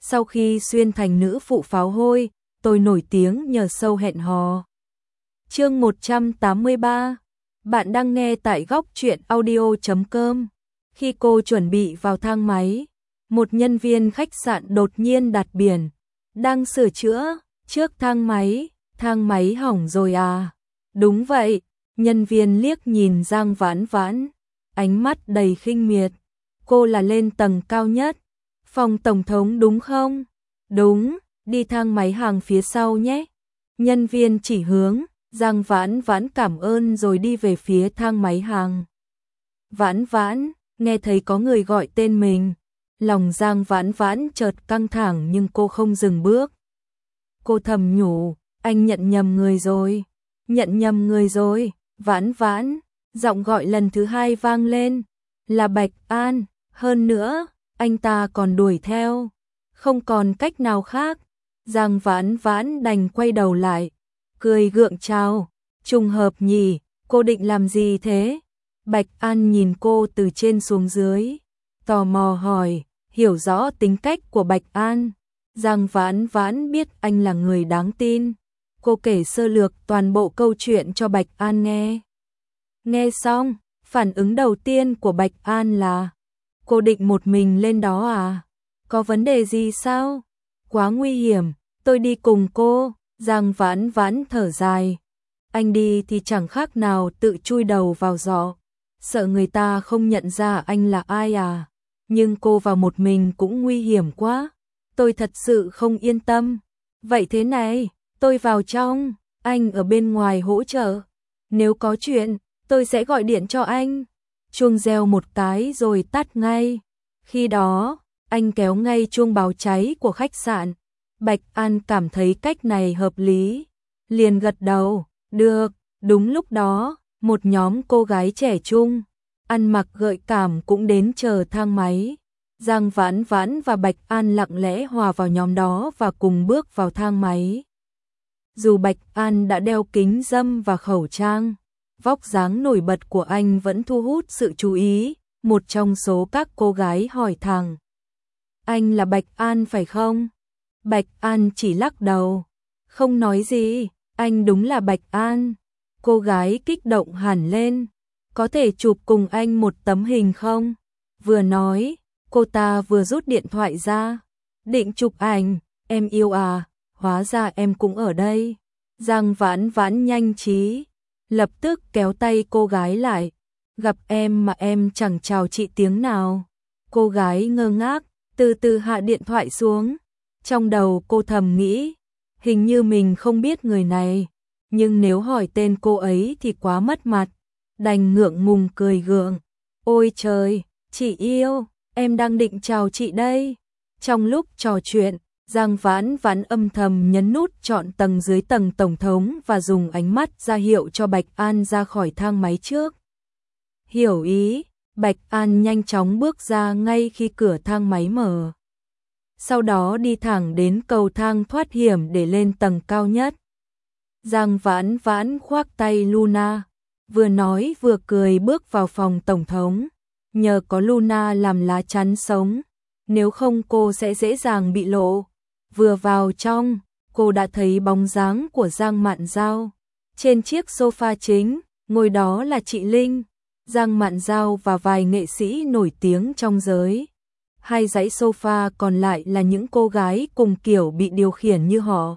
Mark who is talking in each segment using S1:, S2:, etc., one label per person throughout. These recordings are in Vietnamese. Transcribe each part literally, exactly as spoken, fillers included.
S1: sau khi xuyên thành nữ phụ pháo hôi, tôi nổi tiếng nhờ show hẹn hò. Chương một trăm tám mươi ba. Bạn đang nghe tại góc truyện audio chấm com. Khi cô chuẩn bị vào thang máy, một nhân viên khách sạn đột nhiên đặt biển, đang sửa chữa trước thang máy, thang máy hỏng rồi à? Đúng vậy, nhân viên liếc nhìn Giang Vãn Vãn, ánh mắt đầy khinh miệt. Cô là lên tầng cao nhất, phòng tổng thống đúng không? Đúng, đi thang máy hàng phía sau nhé. Nhân viên chỉ hướng, Giang Vãn Vãn cảm ơn rồi đi về phía thang máy hàng. Vãn Vãn, nghe thấy có người gọi tên mình, lòng Giang Vãn Vãn chợt căng thẳng nhưng cô không dừng bước. Cô thầm nhủ, anh nhận nhầm người rồi, nhận nhầm người rồi. Vãn Vãn, giọng gọi lần thứ hai vang lên, là Bạch An, hơn nữa, anh ta còn đuổi theo, không còn cách nào khác. Giang Vãn Vãn đành quay đầu lại, cười gượng chào, trùng hợp nhỉ, cô định làm gì thế? Bạch An nhìn cô từ trên xuống dưới, tò mò hỏi, hiểu rõ tính cách của Bạch An. Giang Vãn Vãn biết anh là người đáng tin, cô kể sơ lược toàn bộ câu chuyện cho Bạch An nghe. Nghe xong, phản ứng đầu tiên của Bạch An là, cô định một mình lên đó à? Có vấn đề gì sao? Quá nguy hiểm, tôi đi cùng cô. Giang Vãn Vãn thở dài, anh đi thì chẳng khác nào tự chui đầu vào giỏ, sợ người ta không nhận ra anh là ai à? Nhưng cô vào một mình cũng nguy hiểm quá, tôi thật sự không yên tâm. Vậy thế này, tôi vào trong, anh ở bên ngoài hỗ trợ, nếu có chuyện, tôi sẽ gọi điện cho anh. Chuông reo một cái rồi tắt ngay. Khi đó, anh kéo ngay chuông báo cháy của khách sạn. Bạch An cảm thấy cách này hợp lý, liền gật đầu, được. Đúng lúc đó, một nhóm cô gái trẻ trung, ăn mặc gợi cảm cũng đến chờ thang máy. Giang Vãn Vãn và Bạch An lặng lẽ hòa vào nhóm đó và cùng bước vào thang máy. Dù Bạch An đã đeo kính râm và khẩu trang, vóc dáng nổi bật của anh vẫn thu hút sự chú ý. Một trong số các cô gái hỏi thẳng, anh là Bạch An phải không? Bạch An chỉ lắc đầu, không nói gì. Anh đúng là Bạch An. Cô gái kích động hẳn lên, có thể chụp cùng anh một tấm hình không? Vừa nói, cô ta vừa rút điện thoại ra, định chụp ảnh. Em yêu à, hóa ra em cũng ở đây. Giang Vãn Vãn nhanh trí, lập tức kéo tay cô gái lại, gặp em mà em chẳng chào chị tiếng nào. Cô gái ngơ ngác, từ từ hạ điện thoại xuống. Trong đầu cô thầm nghĩ, hình như mình không biết người này, nhưng nếu hỏi tên cô ấy thì quá mất mặt, đành ngượng ngùng cười gượng. Ôi trời, chị yêu, em đang định chào chị đây. Trong lúc trò chuyện, Giang Vãn Vãn âm thầm nhấn nút chọn tầng dưới tầng tổng thống và dùng ánh mắt ra hiệu cho Bạch An ra khỏi thang máy trước. Hiểu ý, Bạch An nhanh chóng bước ra ngay khi cửa thang máy mở. Sau đó đi thẳng đến cầu thang thoát hiểm để lên tầng cao nhất. Giang Vãn Vãn khoác tay Luna, vừa nói vừa cười bước vào phòng tổng thống. Nhờ có Luna làm lá chắn sống, nếu không cô sẽ dễ dàng bị lộ. Vừa vào trong, cô đã thấy bóng dáng của Giang Mạn Dao. Trên chiếc sofa chính, ngồi đó là chị Linh, Giang Mạn Dao và vài nghệ sĩ nổi tiếng trong giới. Hai dãy sofa còn lại là những cô gái cùng kiểu bị điều khiển như họ.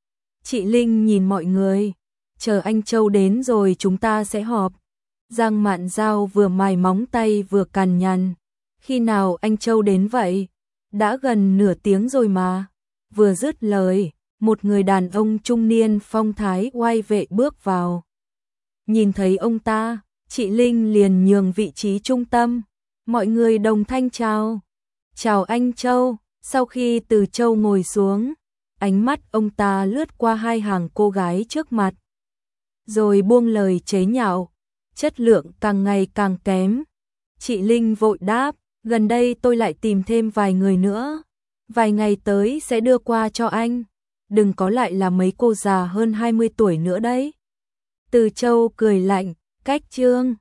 S1: Chị Linh nhìn mọi người, chờ anh Châu đến rồi chúng ta sẽ họp. Giang Mạn Dao vừa mài móng tay vừa cằn nhằn, khi nào anh Châu đến vậy? Đã gần nửa tiếng rồi mà. Vừa dứt lời, một người đàn ông trung niên phong thái oai vệ bước vào. Nhìn thấy ông ta, chị Linh liền nhường vị trí trung tâm. Mọi người đồng thanh chào. Chào anh Châu. Sau khi từ Châu ngồi xuống, ánh mắt ông ta lướt qua hai hàng cô gái trước mặt, rồi buông lời chế nhạo, chất lượng càng ngày càng kém. Chị Linh vội đáp, gần đây tôi lại tìm thêm vài người nữa, vài ngày tới sẽ đưa qua cho anh, đừng có lại là mấy cô già hơn hai mươi tuổi nữa đấy. Từ Châu cười lạnh, cách trương,